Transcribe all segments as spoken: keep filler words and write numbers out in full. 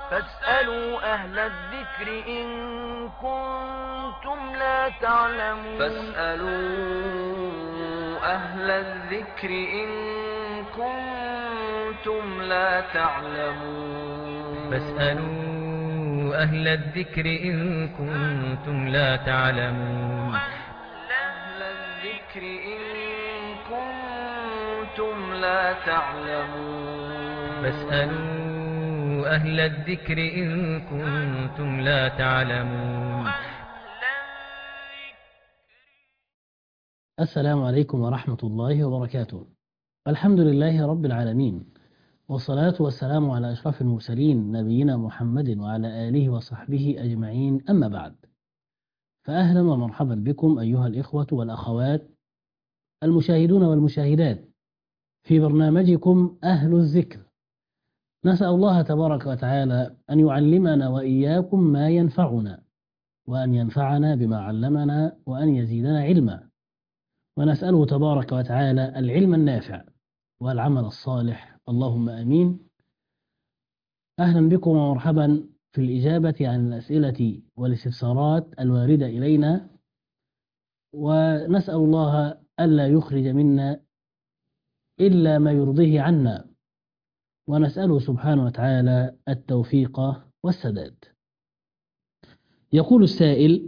فاسألوا أهل الذكر إن كنتم لا تعلمون فاسألوا أهل الذكر إن كنتم لا تعلمون فاسألوا أهل الذكر إن كنتم لا تعلمون أهل الذكر إن كنتم لا تعلمون فاسألوا أهل الذكر إن كنتم لا تعلمون. السلام عليكم ورحمة الله وبركاته. الحمد لله رب العالمين، والصلاة والسلام على أشرف المرسلين نبينا محمد وعلى آله وصحبه أجمعين، أما بعد، فأهلا ومرحبا بكم أيها الإخوة والأخوات المشاهدون والمشاهدات في برنامجكم أهل الذكر. نسأل الله تبارك وتعالى أن يعلمنا وإياكم ما ينفعنا، وأن ينفعنا بما علمنا، وأن يزيدنا علما، ونسأله تبارك وتعالى العلم النافع والعمل الصالح، اللهم آمين. أهلا بكم ومرحبا في الإجابة عن الأسئلة والاستفسارات الواردة إلينا، ونسأل الله ألا يخرج منا إلا ما يرضيه عنا، ونسأله سبحانه وتعالى التوفيق والسداد. يقول السائل: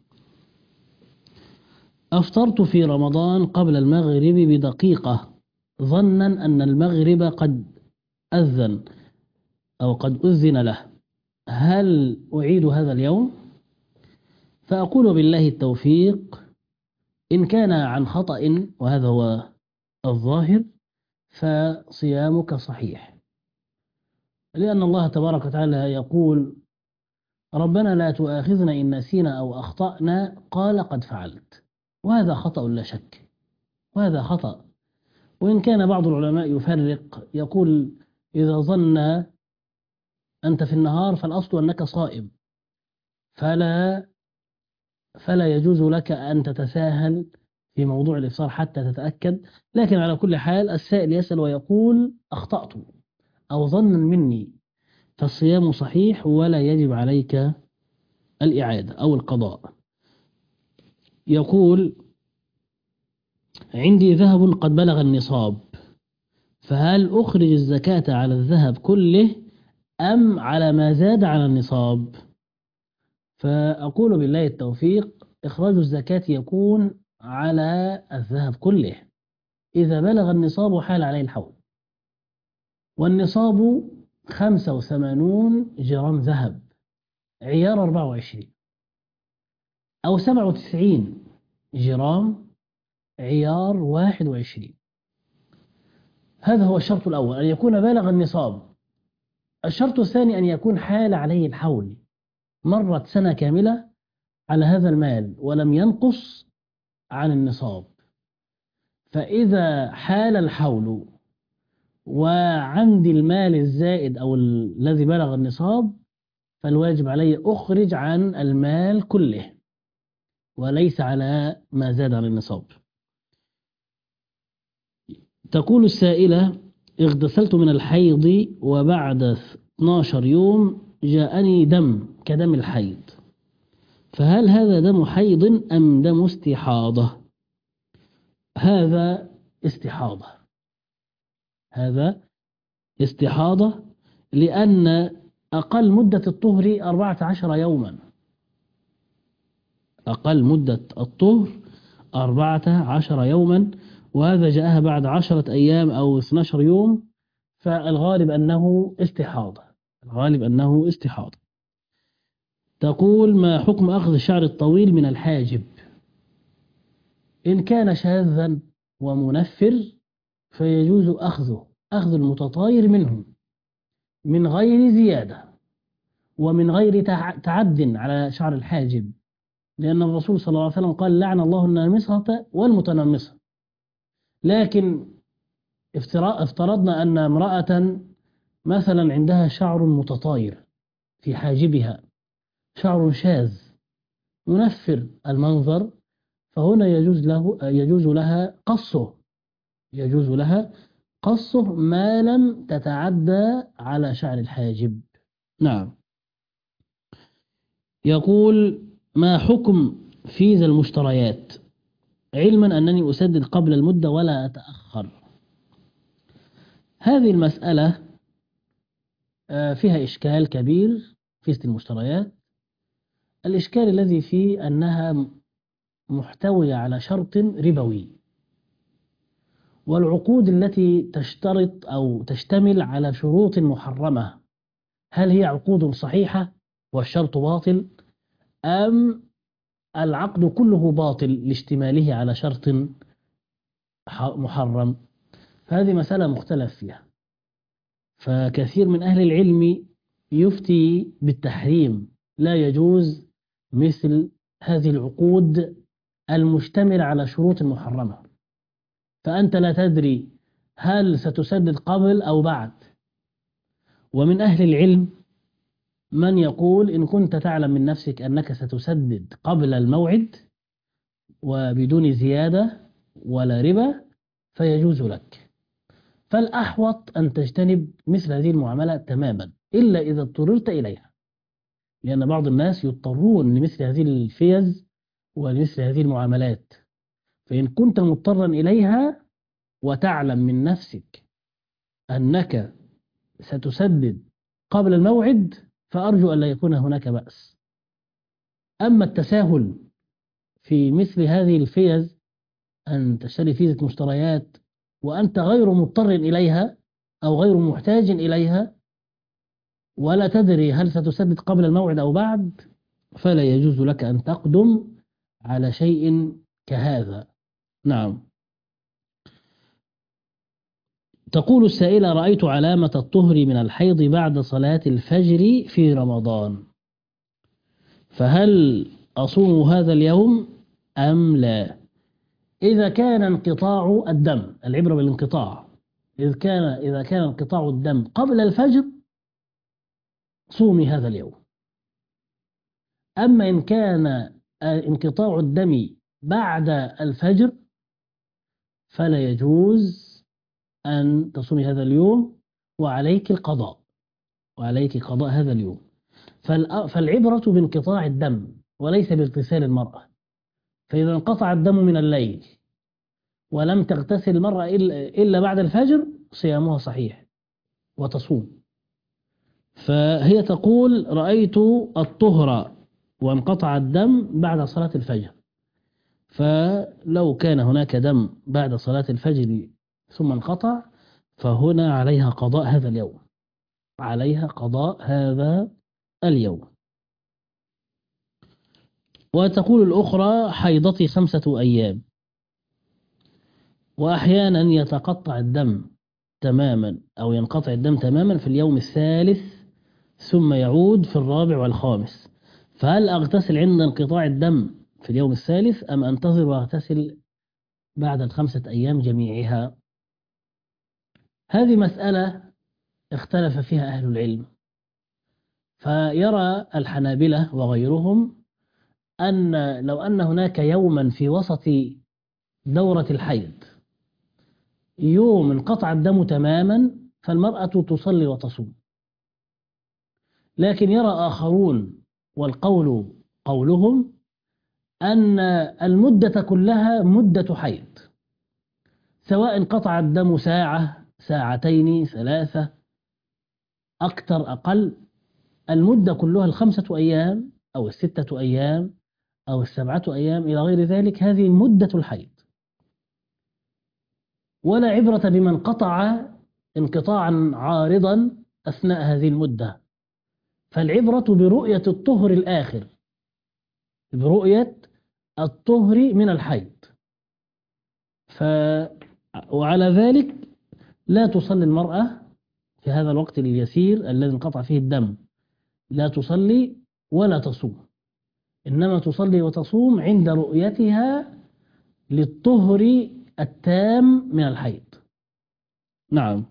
أفطرت في رمضان قبل المغرب بدقيقة ظنا أن المغرب قد أذن أو قد أذن له، هل أعيد هذا اليوم؟ فأقول بالله التوفيق، إن كان عن خطأ وهذا هو الظاهر فصيامك صحيح، لأن الله تبارك وتعالى يقول: ربنا لا تؤاخذنا إن نسينا أو أخطأنا، قال قد فعلت، وهذا خطأ لا شك، وهذا خطأ. وإن كان بعض العلماء يفرق، يقول: إذا ظن أنت في النهار فالأصل أنك صائم، فلا فلا يجوز لك أن تتساهل في موضوع الإفطار حتى تتأكد. لكن على كل حال السائل يسأل ويقول: أخطأت أو ظنا مني، فالصيام صحيح ولا يجب عليك الإعادة أو القضاء. يقول: عندي ذهب قد بلغ النصاب، فهل أخرج الزكاة على الذهب كله أم على ما زاد على النصاب؟ فأقول بالله التوفيق، إخراج الزكاة يكون على الذهب كله إذا بلغ النصاب وحال عليه الحول، والنصاب خمسة وثمانون جرام ذهب عيار أربعة وعشرين، أو سبعة وتسعين جرام عيار واحد وعشرين. هذا هو الشرط الأول، أن يكون بالغ النصاب. الشرط الثاني أن يكون حال عليه الحول، مرت سنة كاملة على هذا المال ولم ينقص عن النصاب. فإذا حال الحول وعندي المال الزائد أو الذي بلغ النصاب، فالواجب علي أخرج عن المال كله وليس على ما زاد عن النصاب. تقول السائلة: اغتسلت من الحيض وبعد اثني عشر يوم جاءني دم كدم الحيض، فهل هذا دم حيض أم دم استحاضة؟ هذا استحاضة، هذا استحاضة، لأن أقل مدة الطهر أربعة عشر يوما، أقل مدة الطهر أربعة عشر يوما، وهذا جاءها بعد عشرة أيام أو اثني عشر يوم، فالغالب أنه استحاضة، الغالب أنه استحاضة. تقول: ما حكم أخذ الشعر الطويل من الحاجب؟ إن كان شاذا ومنفر فيجوز أخذه، أخذ المتطاير منه من غير زيادة ومن غير تعد على شعر الحاجب، لأن الرسول صلى الله عليه وسلم قال: لعن الله النامصة والمتنمصة. لكن افترضنا أن امرأة مثلا عندها شعر متطاير في حاجبها، شعر شاذ ينفر المنظر، فهنا يجوز له يجوز لها قصه، يجوز لها قصه ما لم تتعدى على شعر الحاجب. نعم. يقول: ما حكم فيزا المشتريات، علما أنني أسدد قبل المدة ولا أتأخر؟ هذه المسألة فيها إشكال كبير. فيزا المشتريات الإشكال الذي فيه أنها محتوية على شرط ربوي، والعقود التي تشترط أو تشتمل على شروط محرمة، هل هي عقود صحيحة والشرط باطل، أم العقد كله باطل لاشتماله على شرط محرم؟ فهذه مسألة مختلف فيها. فكثير من أهل العلم يفتي بالتحريم، لا يجوز مثل هذه العقود المشتملة على شروط محرمة، فأنت لا تدري هل ستسدد قبل أو بعد. ومن أهل العلم من يقول إن كنت تعلم من نفسك أنك ستسدد قبل الموعد وبدون زيادة ولا ربا فيجوز لك. فالأحوط أن تجتنب مثل هذه المعاملة تماما، إلا إذا اضطررت إليها، لأن بعض الناس يضطرون لمثل هذه الفيز ولمثل هذه المعاملات. فإن كنت مضطرا إليها وتعلم من نفسك أنك ستسدد قبل الموعد فأرجو أن لا يكون هناك بأس. أما التساهل في مثل هذه الفيز، أن تشتري فيزة مشتريات وأنت غير مضطر إليها أو غير محتاج إليها ولا تدري هل ستسدد قبل الموعد أو بعد، فلا يجوز لك أن تقدم على شيء كهذا. نعم. تقول السائلة: رأيت علامة الطهر من الحيض بعد صلاة الفجر في رمضان، فهل أصوم هذا اليوم أم لا؟ إذا كان انقطاع الدم، العبرة بالانقطاع، إذا كان إذا كان انقطاع الدم قبل الفجر صومي هذا اليوم. أما إن كان انقطاع الدم بعد الفجر فلا يجوز أن تصومي هذا اليوم، وعليك القضاء وعليك قضاء هذا اليوم. فالعبرة بانقطاع الدم وليس باغتسال المرأة. فإذا انقطع الدم من الليل ولم تغتسل المرأة إلا بعد الفجر صيامها صحيح وتصوم. فهي تقول: رأيت الطهر وانقطع الدم بعد صلاة الفجر، فلو كان هناك دم بعد صلاة الفجر ثم انقطع فهنا عليها قضاء هذا اليوم، عليها قضاء هذا اليوم. وتقول الأخرى: حيضتي خمسة أيام، وأحيانا يتقطع الدم تماما أو ينقطع الدم تماما في اليوم الثالث ثم يعود في الرابع والخامس، فهل أغتسل عند انقطاع الدم في اليوم الثالث أم أنتظر وأغتسل بعد الخمسة أيام جميعها؟ هذه مسألة اختلف فيها أهل العلم. فيرى الحنابلة وغيرهم أن لو أن هناك يوما في وسط دورة الحيض يوم انقطع الدم تماما فالمرأة تصلي وتصوم. لكن يرى آخرون، والقول قولهم، أن المدة كلها مدة حيض، سواء انقطع الدم ساعة ساعتين ثلاثة أكثر أقل، المدة كلها الخمسة أيام أو الستة أيام أو السبعة أيام إلى غير ذلك، هذه مدة الحيض، ولا عبرة بمن قطع انقطاعا عارضا أثناء هذه المدة. فالعبرة برؤية الطهر الآخر، برؤية الطهر من الحيض. ف... وعلى ذلك لا تصلي المرأة في هذا الوقت اليسير الذي انقطع فيه الدم، لا تصلي ولا تصوم، إنما تصلي وتصوم عند رؤيتها للطهر التام من الحيض. نعم.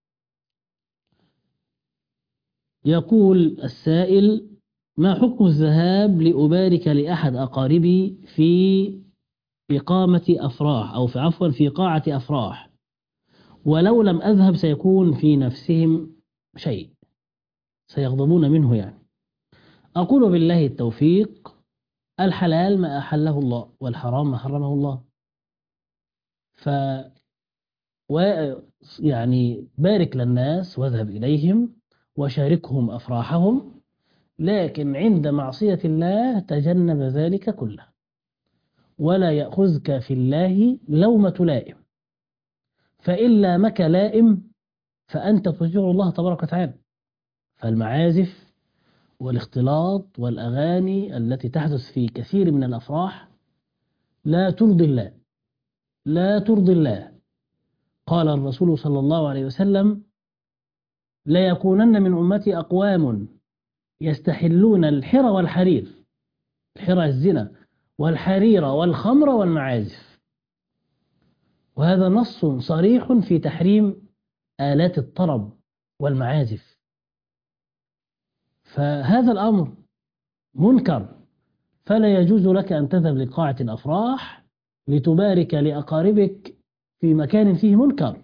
يقول السائل: ما حكم الذهاب لأبارك لأحد أقاربي في إقامة أفراح أو في عفوا في قاعة أفراح، ولو لم أذهب سيكون في نفسهم شيء؟ سيغضبون منه يعني. أقول بالله التوفيق، الحلال ما أحله الله والحرام ما حرمه الله. ف و يعني بارك للناس واذهب إليهم وشاركهم أفراحهم، لكن عند معصية الله تجنب ذلك كله، ولا يأخذك في الله لومة لائم، فإن لامك لائم فأنت تطيع الله تبارك وتعالى. فالمعازف والاختلاط والأغاني التي تحدث في كثير من الأفراح لا ترضي الله، لا ترضي الله. قال الرسول صلى الله عليه وسلم: لا يكونن من أمتي أقوام يستحلون الحر والحرير، الحر الزنا، والحرير والخمر والمعازف. وهذا نص صريح في تحريم آلات الطرب والمعازف. فهذا الأمر منكر، فلا يجوز لك أن تذهب لقاعة الأفراح لتبارك لأقاربك في مكان فيه منكر.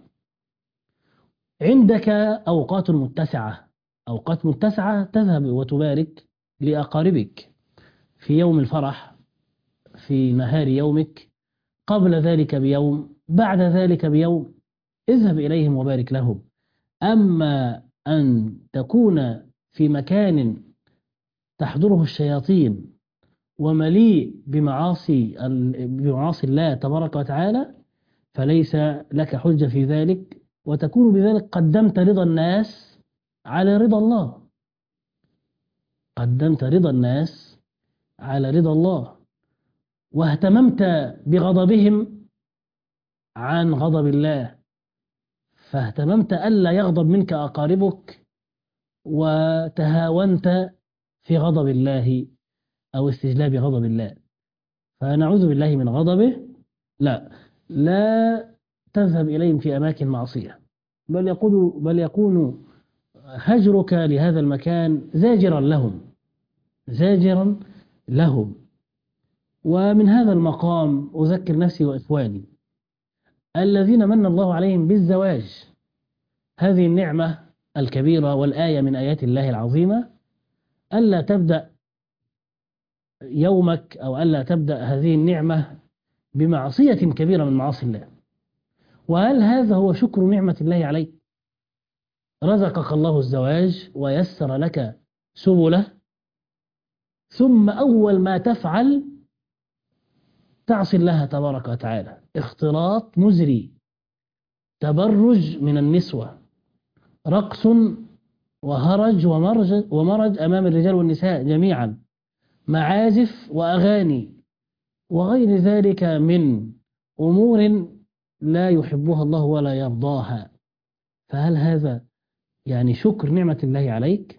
عندك أوقات متسعة، أوقات متسعة تذهب وتبارك لأقاربك في يوم الفرح، في نهار يومك، قبل ذلك بيوم، بعد ذلك بيوم، اذهب إليهم وبارك لهم. أما أن تكون في مكان تحضره الشياطين ومليء بمعاصي بمعاصي الله تبارك وتعالى فليس لك حجة في ذلك، وتكون بذلك قدمت رضا الناس على رضا الله، قدمت رضا الناس على رضا الله، واهتممت بغضبهم عن غضب الله، فاهتممت ألا يغضب منك أقاربك وتهاونت في غضب الله أو استجلاب غضب الله. فنعوذ بالله من غضبه. لا لا تذهب إليهم في أماكن معصية، بل يكون بل يكون هجرك لهذا المكان زاجرا لهم، زاجرا لهم. ومن هذا المقام أذكر نفسي وإخواني الذين من الله عليهم بالزواج، هذه النعمة الكبيرة والآية من آيات الله العظيمة، ألا تبدأ يومك أو ألا تبدأ هذه النعمة بمعصية كبيرة من معاصي الله. وهل هذا هو شكر نعمة الله عليك؟ رزقك الله الزواج ويسر لك سبله، ثم أول ما تفعل تعصي الله تبارك وتعالى، اختلاط مزري، تبرج من النسوة، رقص وهرج ومرج, ومرج أمام الرجال والنساء جميعا، معازف وأغاني وغير ذلك من أمور لا يحبها الله ولا يرضاها. فهل هذا يعني شكر نعمة الله عليك؟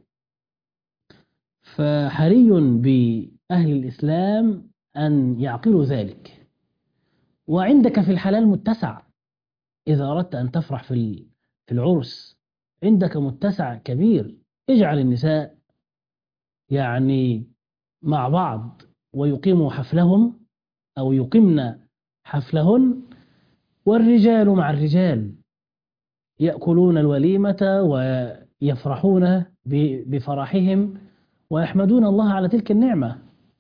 فحري بأهل الإسلام أن يعقلوا ذلك. وعندك في الحلال متسع، إذا أردت أن تفرح في في العرس عندك متسع كبير، اجعل النساء يعني مع بعض ويقيموا حفلهم أو يقمن حفلهن، والرجال مع الرجال يأكلون الوليمة ويفرحون بفرحهم ويحمدون الله على تلك النعمة،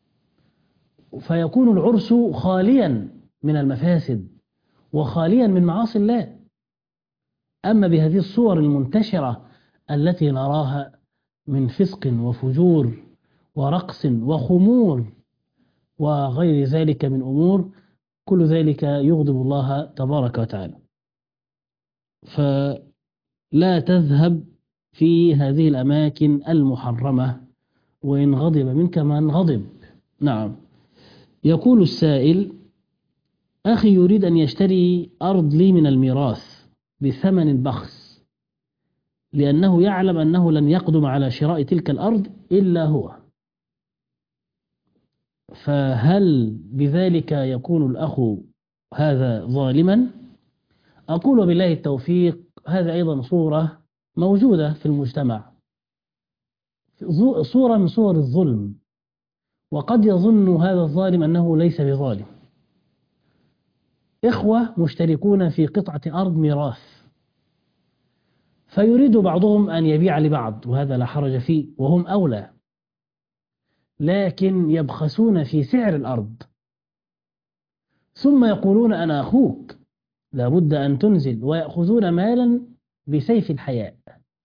فيكون العرس خاليا من المفاسد وخاليا من معاصي الله. أما بهذه الصور المنتشرة التي نراها من فسق وفجور ورقص وخمور وغير ذلك من أمور، كل ذلك يغضب الله تبارك وتعالى. فلا تذهب في هذه الأماكن المحرمة وإن غضب منك من غضب. نعم. يقول السائل: أخي يريد أن يشتري أرض لي من الميراث بثمن بخس، لأنه يعلم أنه لن يقدم على شراء تلك الأرض إلا هو، فهل بذلك يكون الأخ هذا ظالما؟ أقول بالله التوفيق، هذا أيضا صورة موجودة في المجتمع، صورة من صور الظلم، وقد يظن هذا الظالم أنه ليس بظالم. إخوة مشتركون في قطعة أرض ميراث، فيريد بعضهم أن يبيع لبعض، وهذا لا حرج فيه وهم أولى، لكن يبخسون في سعر الأرض، ثم يقولون أنا أخوك لابد أن تنزل، ويأخذون مالا بسيف الحياء.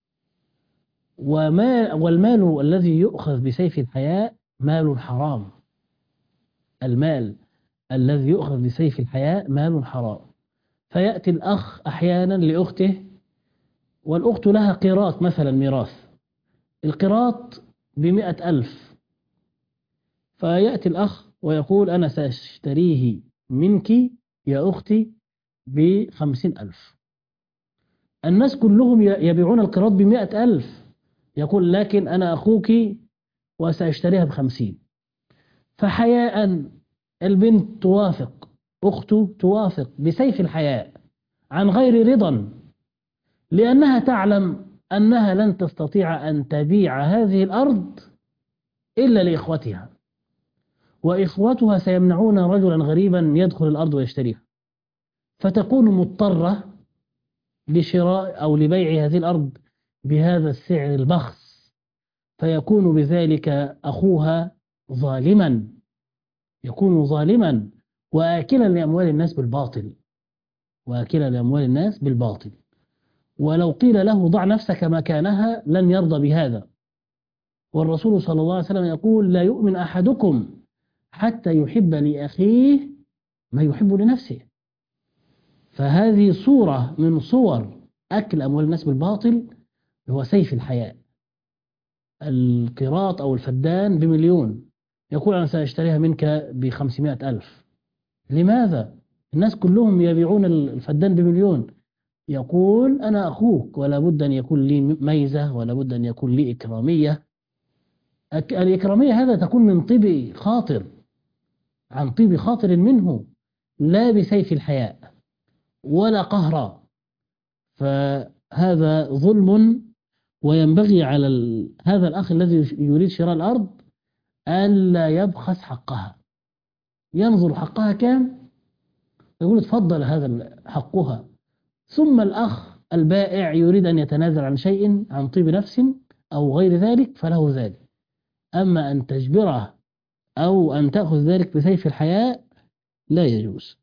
وما والمال الذي يؤخذ بسيف الحياء مال حرام. المال الذي يؤخذ بسيف الحياء مال حرام. فيأتي الأخ أحيانا لأخته، والأخت لها قيراط مثلا ميراث، القيراط بمئة ألف، فيأتي الأخ ويقول أنا سأشتريه منك يا أختي بخمسين ألف. الناس كلهم يبيعون القيراط بمئة ألف، يقول لكن أنا أخوك وسأشتريها بخمسين. فحياء البنت توافق، أخته توافق بسيف الحياء عن غير رضا، لأنها تعلم أنها لن تستطيع أن تبيع هذه الأرض إلا لإخوتها، وإخوتها سيمنعون رجلا غريبا يدخل الأرض ويشتريها، فتكون مضطرة لشراء أو لبيع هذه الأرض بهذا السعر البخس، فيكون بذلك أخوها ظالما، يكون ظالما وآكلا لأموال الناس بالباطل، وآكلا لأموال الناس بالباطل. ولو قيل له ضع نفسك مكانها لن يرضى بهذا. والرسول صلى الله عليه وسلم يقول لا يؤمن أحدكم حتى يحب لأخيه ما يحب لنفسه. فهذه صورة من صور أكل أموال الناس بالباطل، هو سيف الحياء. القيراط أو الفدان بمليون، يقول أنا سأشتريها منك بخمسمائة ألف. لماذا؟ الناس كلهم يبيعون الفدان بمليون. يقول أنا أخوك ولا بد أن يكون لي ميزة، ولا بد أن يكون لي إكرامية. الإكرامية هذا تكون من طيب خاطر، عن طيب خاطر منه، لا بسيف الحياء ولا قهرا. فهذا ظلم، وينبغي على هذا الأخ الذي يريد شراء الأرض أن لا يبخس حقها، ينظر حقها كام، يقول تفضل هذا حقها. ثم الأخ البائع يريد أن يتنازل عن شيء عن طيب نفس أو غير ذلك فله ذلك. أما أن تجبره أو أن تأخذ ذلك بسيف الحياء لا يجوز.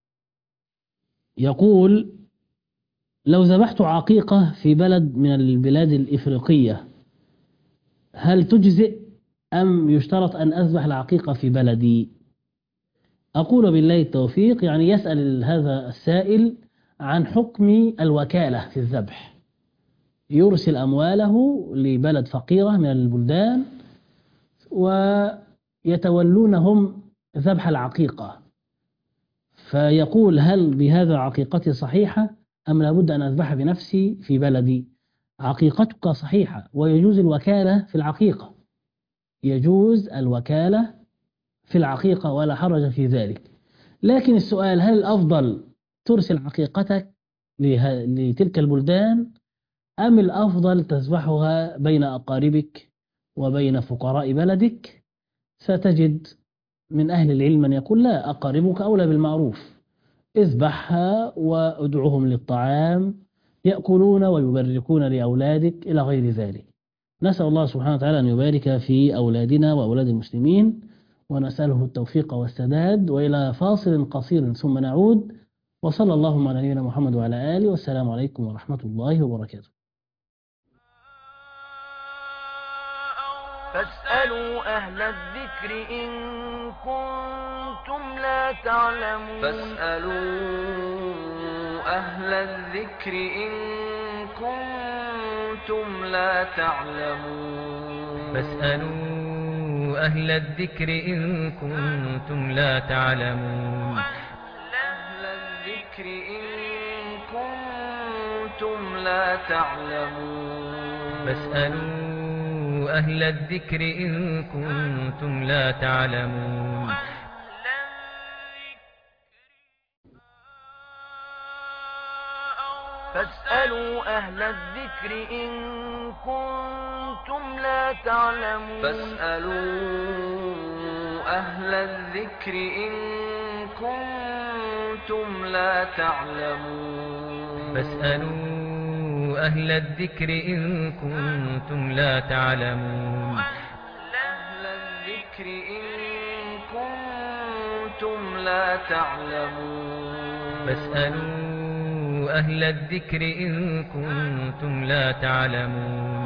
يقول لو ذبحت عقيقة في بلد من البلاد الإفريقية هل تجزئ أم يشترط أن أذبح العقيقة في بلدي؟ أقول بالله التوفيق، يعني يسأل هذا السائل عن حكم الوكالة في الذبح، يرسل أمواله لبلد فقيرة من البلدان ويتولونهم ذبح العقيقة، فيقول هل بهذا عقيقتي صحيحة أم لابد أن أذبح بنفسي في بلدي؟ عقيقتك صحيحة، ويجوز الوكالة في العقيقة، يجوز الوكالة في العقيقة ولا حرج في ذلك. لكن السؤال هل الأفضل ترسل عقيقتك لتلك البلدان أم الأفضل تذبحها بين أقاربك وبين فقراء بلدك؟ ستجد من أهل العلم من يقول لا، أقاربك أولى بالمعروف، اذبحها وادعوهم للطعام يأكلون ويبركون لأولادك إلى غير ذلك. نسأل الله سبحانه وتعالى أن يبارك في أولادنا وأولاد المسلمين، ونسأله التوفيق والسداد. وإلى فاصل قصير ثم نعود، وصلى اللهم على نبينا محمد وعلى آله، والسلام عليكم ورحمة الله وبركاته. فاسألوا أهل الذكر إن كنتم لا تعلمون فاسألوا أهل الذكر إن كنتم لا تعلمون فاسألوا أهل الذكر إن كنتم لا تعلمون أهل الذكر إن كنتم لا تعلمون فاسألوا أهل الذكر إن كنتم لا تعلمون فاسألوا أهل الذكر إن كنتم لا تعلمون فاسألوا أهل الذكر إن كنتم لا تعلمون فاسألوا أهل الذكر إن كنتم لا تعلمون أهل الذكر إن كنتم لا تعلمون فاسألوا أهل الذكر إن كنتم لا تعلمون.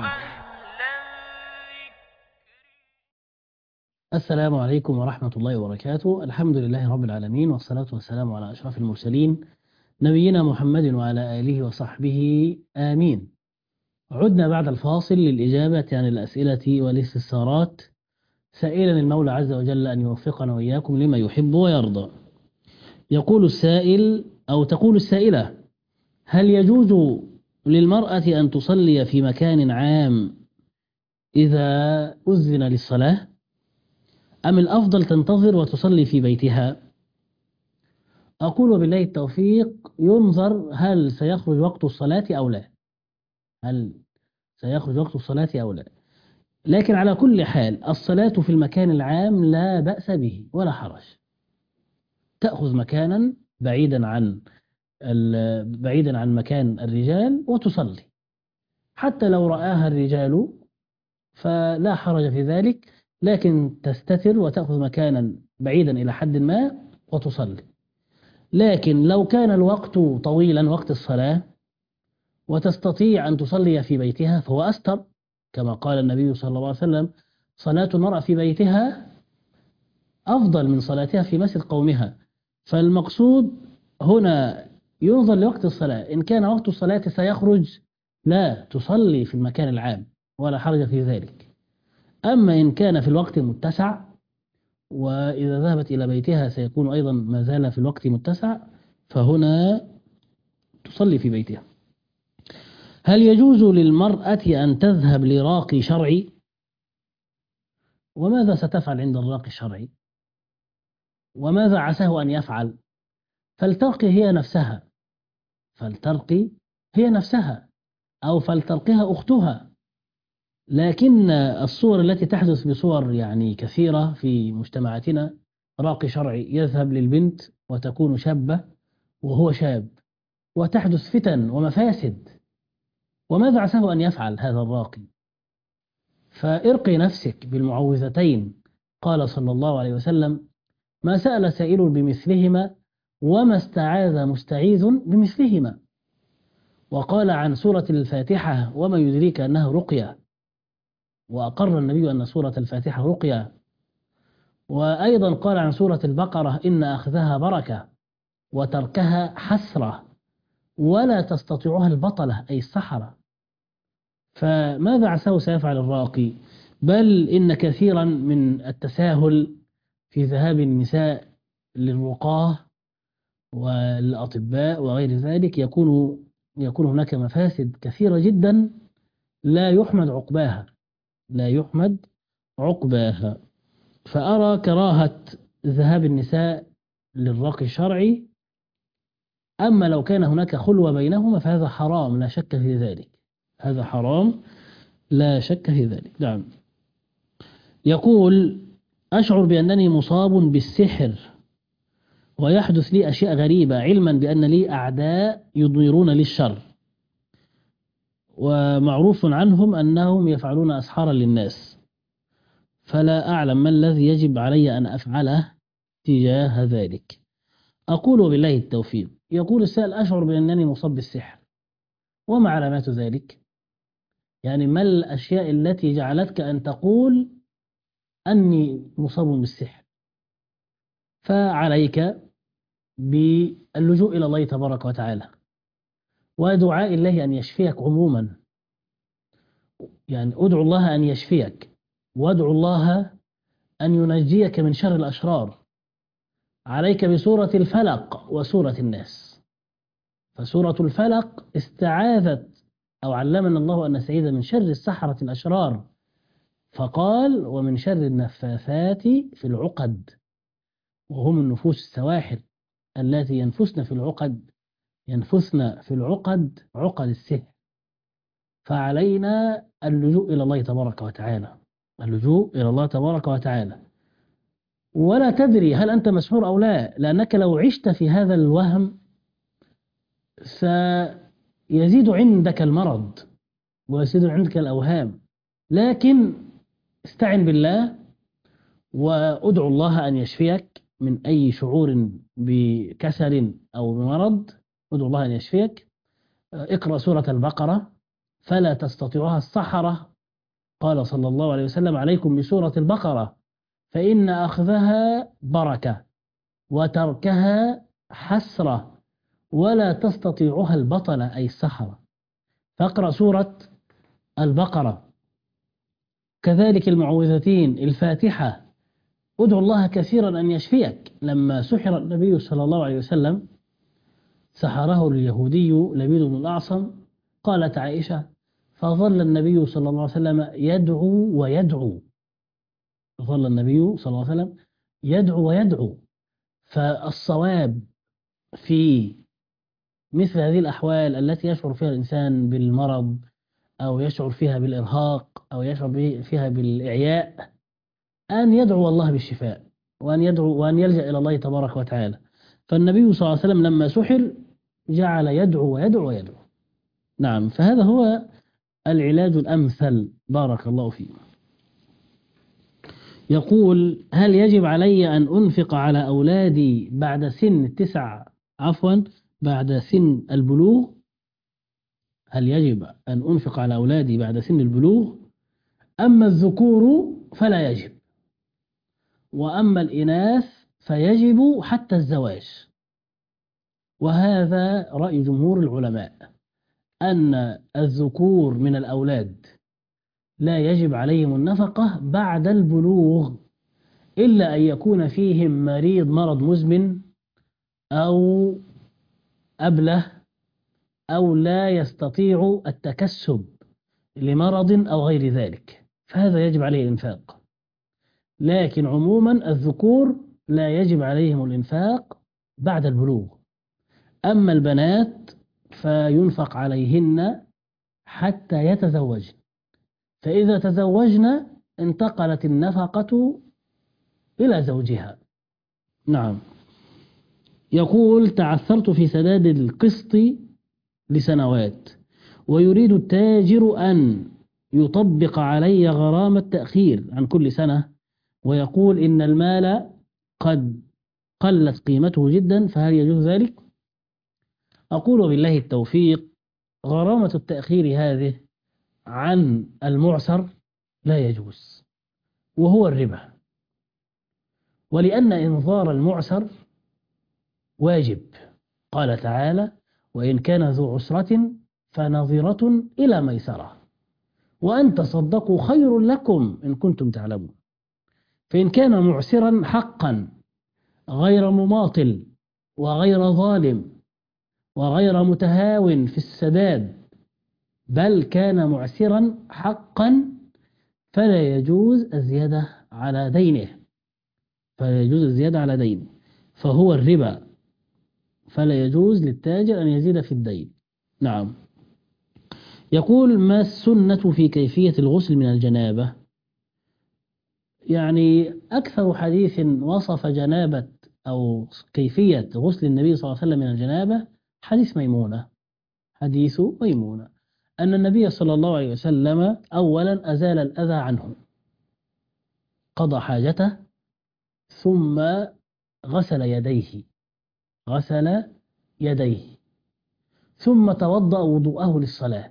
السلام عليكم ورحمة الله وبركاته. الحمد لله رب العالمين، والصلاة والسلام على أشرف المرسلين نبينا محمد وعلى آله وصحبه آمين. عدنا بعد الفاصل للإجابة عن الأسئلة والاستفسارات، سائلا المولى عز وجل أن يوفقنا وإياكم لما يحب ويرضى. يقول السائل أو تقول السائلة: هل يجوز للمرأة أن تصلي في مكان عام إذا أذن للصلاة، أم الأفضل تنتظر وتصلي في بيتها؟ أقول بالله التوفيق، ينظر هل سيخرج وقت الصلاة أو لا، هل سيخرج وقت الصلاة أو لا. لكن على كل حال الصلاة في المكان العام لا بأس به ولا حرج. تأخذ مكانا بعيدا عن بعيدا عن مكان الرجال وتصلي، حتى لو رآها الرجال فلا حرج في ذلك، لكن تستتر وتأخذ مكانا بعيدا إلى حد ما وتصلي. لكن لو كان الوقت طويلا، وقت الصلاة، وتستطيع أن تصلي في بيتها فهو أستر، كما قال النبي صلى الله عليه وسلم: صلاة المرأة في بيتها أفضل من صلاتها في مسجد قومها. فالمقصود هنا ينظر لوقت الصلاة، إن كان وقت الصلاة سيخرج لا تصلي في المكان العام ولا حرج في ذلك. أما إن كان في الوقت المتسع وإذا ذهبت إلى بيتها سيكون أيضا ما زال في الوقت متسع، فهنا تصلي في بيتها. هل يجوز للمرأة أن تذهب لراقي شرعي؟ وماذا ستفعل عند الراقي الشرعي؟ وماذا عساه أن يفعل؟ فلترقي هي نفسها، فلترقي هي نفسها أو فلترقيها أختها. لكن الصور التي تحدث بصور يعني كثيرة في مجتمعاتنا، راقي شرعي يذهب للبنت وتكون شابة وهو شاب، وتحدث فتن ومفاسد. وماذا عساه أن يفعل هذا الراقي؟ فارقي نفسك بالمعوذتين. قال صلى الله عليه وسلم: ما سأل سائل بمثلهما وما استعاذ مستعيذ بمثلهما. وقال عن سورة الفاتحة: وما يدريك أنها رقية، وأقر النبي أن سورة الفاتحة رقية. وأيضا قال عن سورة البقرة: إن أخذها بركة وتركها حسرة ولا تستطيعها البطلة، أي السحرة. فماذا عساه سيفعل الراقي؟ بل إن كثيرا من التساهل في ذهاب النساء للرقاه والأطباء وغير ذلك يكون يكون هناك مفاسد كثيرة جدا لا يحمد عقباها لا يحمد عقباها. فأرى كراهة ذهاب النساء للراقي الشرعي. أما لو كان هناك خلوة بينهما فهذا حرام لا شك في ذلك، هذا حرام لا شك في ذلك. نعم. يقول: أشعر بأنني مصاب بالسحر ويحدث لي أشياء غريبة، علما بأن لي أعداء يضمرون لي الشر، ومعروف عنهم أنهم يفعلون أسحارا للناس، فلا أعلم ما الذي يجب علي أن أفعله تجاه ذلك. أقول بالله التوفيق. يقول السائل: أشعر بأنني مصاب بالسحر، وما علامات ذلك؟ يعني ما الأشياء التي جعلتك أن تقول أني مصاب بالسحر؟ فعليك باللجوء إلى الله تبارك وتعالى ودعاء الله أن يشفيك عموما. يعني أدعو الله أن يشفيك، وادعو الله أن ينجيك من شر الأشرار. عليك بسورة الفلق وسورة الناس. فسورة الفلق استعاذت أو علمنا الله أن نستعيذ من شر السحرة الأشرار، فقال: ومن شر النفاثات في العقد، وهم النفوس السواحر التي ينفسن في العقد ينفسن في العقد عقد السحر. فعلينا اللجوء إلى الله تبارك وتعالى، اللجوء إلى الله تبارك وتعالى. ولا تدري هل أنت مسحور أو لا، لأنك لو عشت في هذا الوهم يزيد عندك المرض ويزيد عندك الأوهام، لكن استعن بالله وادعو الله أن يشفيك من أي شعور بكسل أو بمرض. ادعو الله أن يشفيك. اقرأ سورة البقرة فلا تستطيعها السحرة. قال صلى الله عليه وسلم: عليكم بسورة البقرة فإن أخذها بركة وتركها حسرة ولا تستطيعها البطلة أي السحرة. فاقرأ سورة البقرة. كذلك المعوذتين، الفاتحة. ادعو الله كثيرا أن يشفيك. لما سحر النبي صلى الله عليه وسلم سحره اليهودي لبيد بن الأعصم، قالت عائشة: فظل النبي صلى الله عليه وسلم يدعو ويدعو ظل النبي صلى الله عليه وسلم يدعو ويدعو. فالصواب في مثل هذه الأحوال التي يشعر فيها الإنسان بالمرض أو يشعر فيها بالإرهاق أو يشعر فيها بالإعياء أن يدعو الله بالشفاء وأن يدعو وأن يلجأ إلى الله تبارك وتعالى. فالنبي صلى الله عليه وسلم لما سحر جعل يدعو ويدعو ويدعو. نعم، فهذا هو العلاج الأمثل. بارك الله فيه. يقول: هل يجب علي أن أنفق على أولادي بعد سن التسع عفوا بعد سن البلوغ؟ هل يجب أن أنفق على أولادي بعد سن البلوغ؟ أما الذكور فلا يجب، وأما الإناث فيجب حتى الزواج. وهذا رأي جمهور العلماء أن الذكور من الأولاد لا يجب عليهم النفقة بعد البلوغ إلا أن يكون فيهم مريض مرض مزمن أو أبله أو لا يستطيع التكسب لمرض أو غير ذلك، فهذا يجب عليه الإنفاق. لكن عموما الذكور لا يجب عليهم الإنفاق بعد البلوغ. أما البنات فينفق عليهن حتى يتزوجن، فإذا تزوجن انتقلت النفقة إلى زوجها. نعم. يقول: تعثرت في سداد القسط لسنوات ويريد التاجر أن يطبق علي غرامة تأخير عن كل سنة، ويقول إن المال قد قلت قيمته جدا، فهل يجوز ذلك؟ أقول بالله التوفيق: غرامة التأخير هذه عن المعسر لا يجوز، وهو الربا، ولأن إنظار المعسر واجب. قال تعالى: وإن كان ذو عسرة فنظرة إلى ميسرة وأن تصدقوا خير لكم إن كنتم تعلمون. فإن كان معسرا حقا غير مماطل وغير ظالم وغير متهاون في السداد، بل كان معسرا حقا، فلا يجوز الزيادة على دينه فلا يجوز الزيادة على دينه فهو الربا، فلا يجوز للتاجر أن يزيد في الدين. نعم. يقول: ما السنة في كيفية الغسل من الجنابة؟ يعني أكثر حديث وصف جنابة أو كيفية غسل النبي صلى الله عليه وسلم من الجنابة حديث ميمونة حديث ميمونة أن النبي صلى الله عليه وسلم أولا أزال الأذى عنه، قضى حاجته، ثم غسل يديه غسل يديه ثم توضأ وضوءه للصلاة.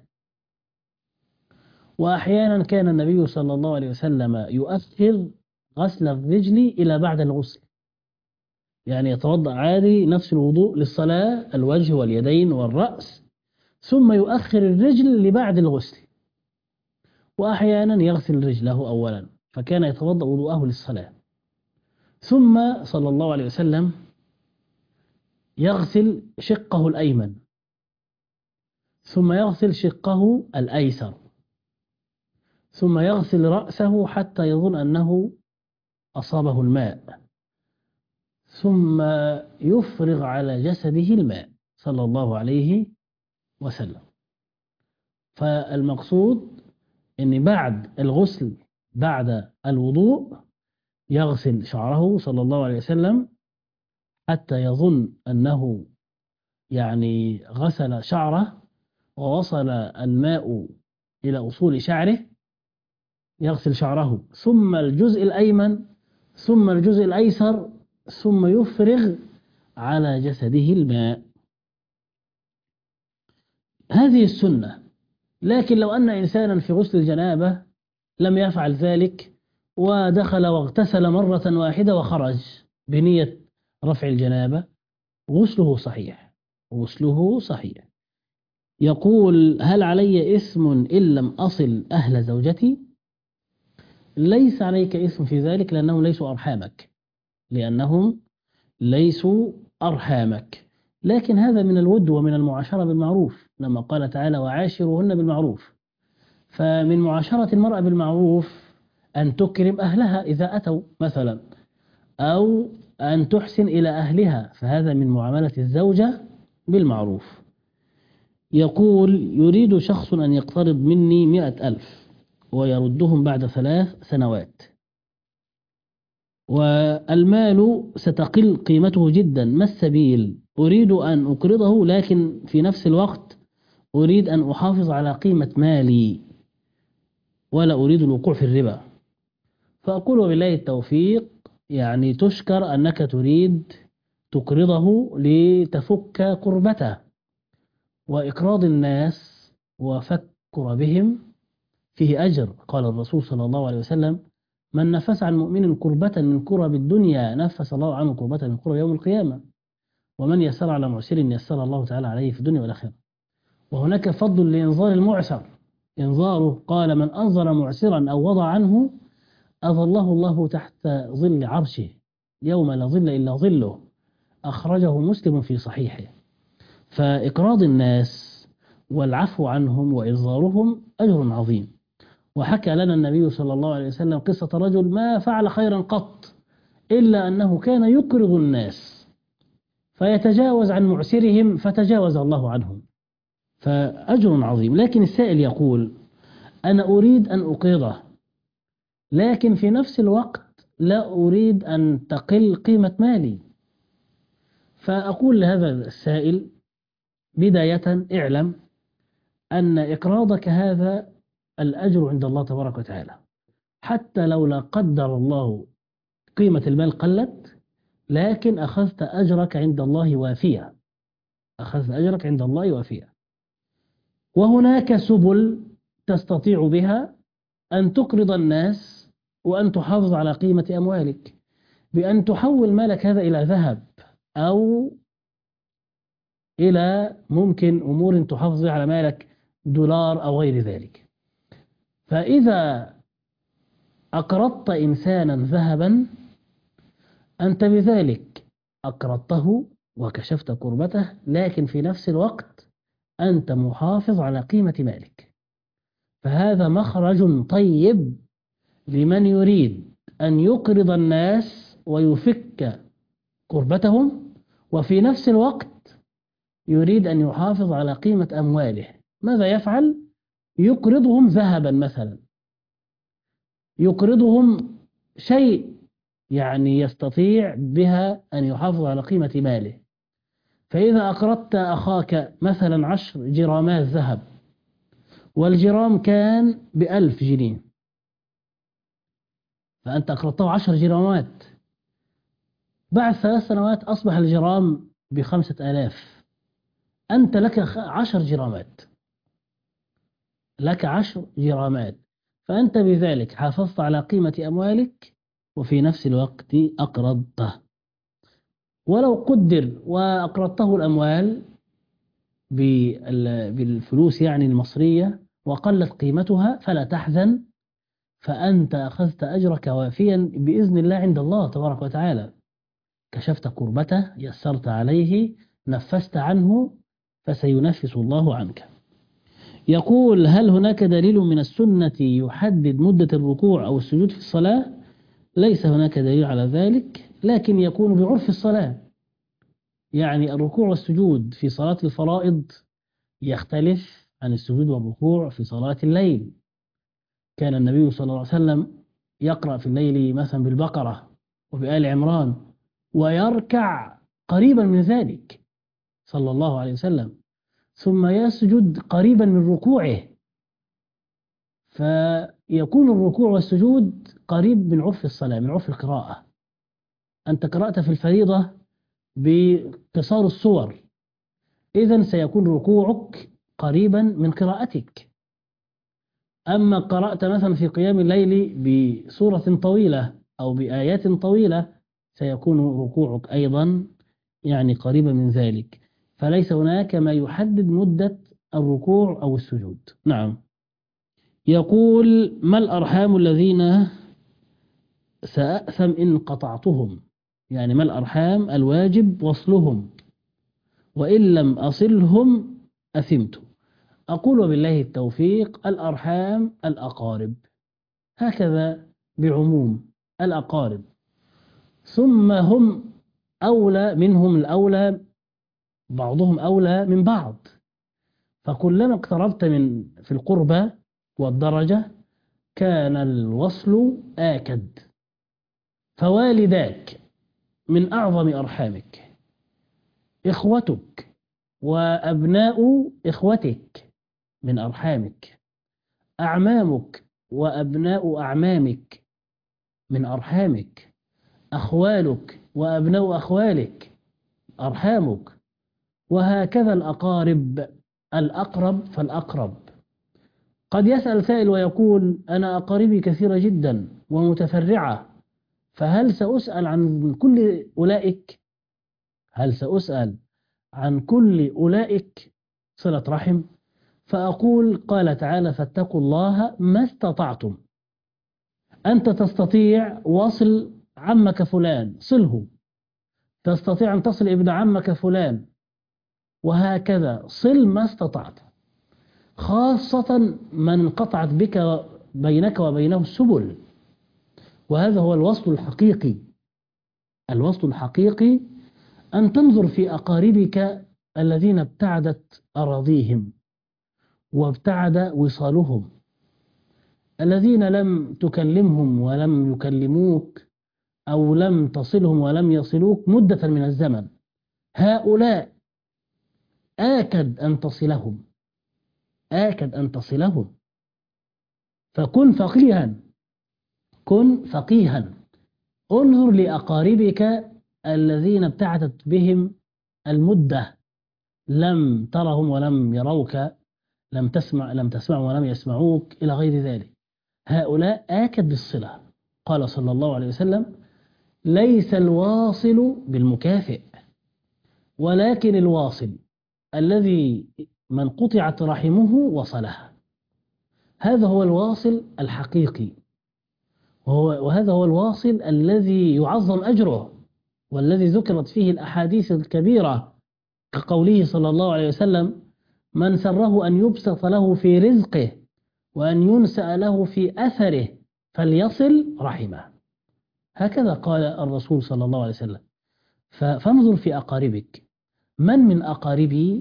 وأحيانا كان النبي صلى الله عليه وسلم يؤخر غسل الرجل إلى بعد الغسل، يعني يتوضأ عادي نفس الوضوء للصلاة، الوجه واليدين والرأس، ثم يؤخر الرجل لبعد الغسل. وأحيانا يغسل رجله أولا، فكان يتوضأ وضوءه للصلاة، ثم صلى الله عليه وسلم يغسل شقه الأيمن، ثم يغسل شقه الأيسر، ثم يغسل رأسه حتى يظن أنه أصابه الماء، ثم يفرغ على جسده الماء صلى الله عليه وسلم. فالمقصود أن بعد الغسل بعد الوضوء يغسل شعره صلى الله عليه وسلم حتى يظن أنه يعني غسل شعره، ووصل الماء إلى أصول شعره يغسل شعره، ثم الجزء الأيمن، ثم الجزء الأيسر، ثم يفرغ على جسده الماء. هذه السنة. لكن لو أن إنسانا في غسل الجنابة لم يفعل ذلك ودخل واغتسل مرة واحدة وخرج بنية رفع الجنابة، غسله صحيح، غسله صحيح. يقول: هل علي إثم إن لم أصل أهل زوجتي؟ ليس عليك إثم في ذلك، لأنهم ليسوا أرحامك، لأنهم ليسوا أرحامك. لكن هذا من الود ومن المعاشرة بالمعروف، لما قال تعالى: وعاشروهن بالمعروف. فمن معاشرة المرأة بالمعروف أن تكرم أهلها إذا أتوا مثلا، أو أن تحسن إلى أهلها، فهذا من معاملة الزوجة بالمعروف. يقول: يريد شخص أن يقترض مني مئة ألف ويردهم بعد ثلاث سنوات، والمال ستقل قيمته جدا، ما السبيل؟ أريد أن أقرضه، لكن في نفس الوقت أريد أن أحافظ على قيمة مالي ولا أريد الوقوع في الربا. فأقول: وبالله التوفيق، يعني تشكر أنك تريد تقرضه لتفك كربته، وإقراض الناس وفك كربهم فيه أجر. قال الرسول صلى الله عليه وسلم: من نفس عن مؤمن كربة من كرب الدنيا نفس الله عنه كربة من كرب يوم القيامة، ومن يسر على معسر يسر الله تعالى عليه في الدنيا والآخرة. وهناك فضل لإنظار المعسر، إنظاره، قال: من أنظر معسرا أو وضع عنه أظله الله تحت ظل عرشه يوم لا ظل إلا ظله، أخرجه مسلم في صحيحه. فإقراض الناس والعفو عنهم وإنظارهم أجر عظيم. وحكى لنا النبي صلى الله عليه وسلم قصة رجل ما فعل خيرا قط إلا أنه كان يقرض الناس فيتجاوز عن معسرهم فتجاوز الله عنهم، فأجر عظيم. لكن السائل يقول: أنا أريد أن أقرضه، لكن في نفس الوقت لا أريد أن تقل قيمة مالي. فأقول لهذا السائل: بداية اعلم أن إقراضك هذا الأجر عند الله تبارك وتعالى، حتى لو لا قدر الله قيمة المال قلت، لكن أخذت أجرك عند الله وافية، أخذت أجرك عند الله وافية. وهناك سبل تستطيع بها أن تقرض الناس وأن تحافظ على قيمة أموالك، بأن تحول مالك هذا إلى ذهب، أو إلى ممكن أمور تحافظ على مالك، دولار أو غير ذلك. فإذا أقرضت إنسانا ذهبا أنت بذلك أقرضته وكشفت كربته، لكن في نفس الوقت أنت محافظ على قيمة مالك. فهذا مخرج طيب لمن يريد أن يقرض الناس ويفك كربتهم، وفي نفس الوقت يريد أن يحافظ على قيمة أمواله. ماذا يفعل؟ يقرضهم ذهبا مثلا، يقرضهم شيء يعني يستطيع بها أن يحافظ على قيمة ماله. فإذا أقرضت أخاك مثلا عشر جرامات ذهب، والجرام كان بألف جنيه، فأنت أقرضته عشر جرامات، بعد ثلاث سنوات أصبح الجرام بخمسة آلاف، أنت لك عشر جرامات، لك عشر جرامات، فأنت بذلك حافظت على قيمة أموالك وفي نفس الوقت أقرضته. ولو قدر وأقرضته الأموال بالفلوس يعني المصرية وقلت قيمتها فلا تحزن، فأنت أخذت أجرك وافيا بإذن الله عند الله تبارك وتعالى. كشفت كربته، يسرت عليه، نفست عنه، فسينفس الله عنك. يقول: هل هناك دليل من السنة يحدد مدة الركوع أو السجود في الصلاة؟ ليس هناك دليل على ذلك، لكن يكون بعرف الصلاة. يعني الركوع والسجود في صلاة الفرائض يختلف عن السجود والركوع في صلاة الليل. كان النبي صلى الله عليه وسلم يقرأ في الليل مثلا بالبقرة وبآل عمران، ويركع قريبا من ذلك صلى الله عليه وسلم. ثم يسجد قريبا من ركوعه، فيكون الركوع والسجود قريب من عرف الصلاة، من عرف القراءة. أنت قرأت في الفريضة بقصار السور، إذن سيكون ركوعك قريبا من قراءتك. أما قرأت مثلا في قيام الليل بسورة طويلة أو بآيات طويلة، سيكون ركوعك أيضا يعني قريبا من ذلك. فليس هناك ما يحدد مدة الركوع أو السجود. نعم. يقول: ما الأرحام الذين سأأثم إن قطعتهم؟ يعني ما الأرحام الواجب وصلهم وإن لم أصلهم أثمت؟ أقول وبالله التوفيق: الأرحام الأقارب، هكذا بعموم الأقارب، ثم هم أولى منهم الأولى، بعضهم أولى من بعض. فكلما اقتربت من في القربة والدرجة كان الوصل آكد. فوالداك من أعظم أرحامك، إخوتك وأبناء إخوتك من أرحامك، أعمامك وأبناء أعمامك من أرحامك، أخوالك وأبناء أخوالك أرحامك، وهكذا الأقارب، الأقرب فالأقرب. قد يسأل سائل ويقول: أنا أقاربي كثيرة جدا ومتفرعة، فهل سأسأل عن كل أولئك؟ هل سأسأل عن كل أولئك صلة رحم؟ فأقول: قال تعالى: فاتقوا الله ما استطعتم. أنت تستطيع وصل عمك فلان، صله. تستطيع أن تصل ابن عمك فلان، وهكذا صل ما استطعت، خاصة من انقطعت بك بينك وبينه السبل. وهذا هو الوصل الحقيقي. الوصل الحقيقي أن تنظر في أقاربك الذين ابتعدت أراضيهم وابتعد وصالهم، الذين لم تكلمهم ولم يكلموك أو لم تصلهم ولم يصلوك مدة من الزمن. هؤلاء آكد أن تصلهم، آكد أن تصلهم. فكن فقيها، كن فقيها. انظر لأقاربك الذين ابتعدت بهم المدة، لم ترهم ولم يروك، لم تسمع لم تسمعهم ولم يسمعوك إلى غير ذلك. هؤلاء آكد بالصلة. قال صلى الله عليه وسلم: ليس الواصل بالمكافئ، ولكن الواصل الذي من قطعت رحمه وصلها. هذا هو الواصل الحقيقي، وهذا هو الواصل الذي يعظم أجره، والذي ذكرت فيه الأحاديث الكبيرة كقوله صلى الله عليه وسلم: من سره أن يبسط له في رزقه وأن ينسأ له في أثره فليصل رحمه. هكذا قال الرسول صلى الله عليه وسلم. فانظر في أقاربك. من من أقاربي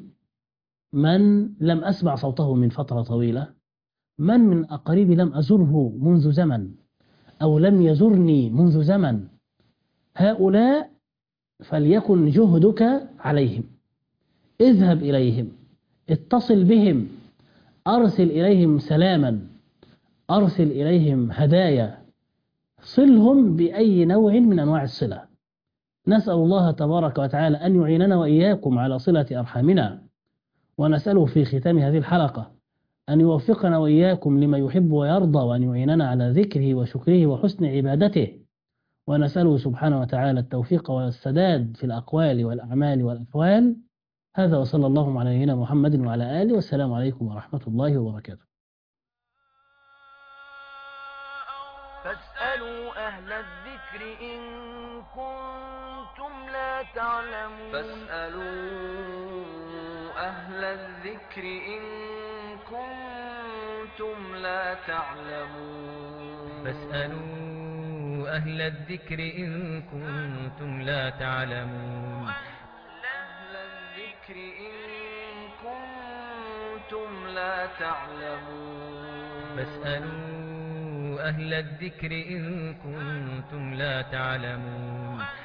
من لم أسمع صوته من فترة طويلة؟ من من أقاربي لم أزره منذ زمن أو لم يزرني منذ زمن؟ هؤلاء فليكن جهدك عليهم. اذهب إليهم، اتصل بهم، أرسل إليهم سلاما، أرسل إليهم هدايا، صلهم بأي نوع من أنواع الصلة. نسأل الله تبارك وتعالى أن يعيننا وإياكم على صلة أرحامنا، ونسأله في ختام هذه الحلقة أن يوفقنا وإياكم لما يحب ويرضى، وأن يعيننا على ذكره وشكره وحسن عبادته، ونسأله سبحانه وتعالى التوفيق والسداد في الأقوال والأعمال والأفعال. هذا وصلى الله على نبينا محمد وعلى آله، والسلام عليكم ورحمة الله وبركاته. فاسألوا أهل الذكر إن كنتم لا تعلمون فاسألوا أهل الذكر إن كنتم لا تعلمون فاسألوا أهل الذكر إن كنتم لا تعلمون أهل الذكر إن كنتم لا تعلمون فاسألوا أهل الذكر إن كنتم لا تعلمون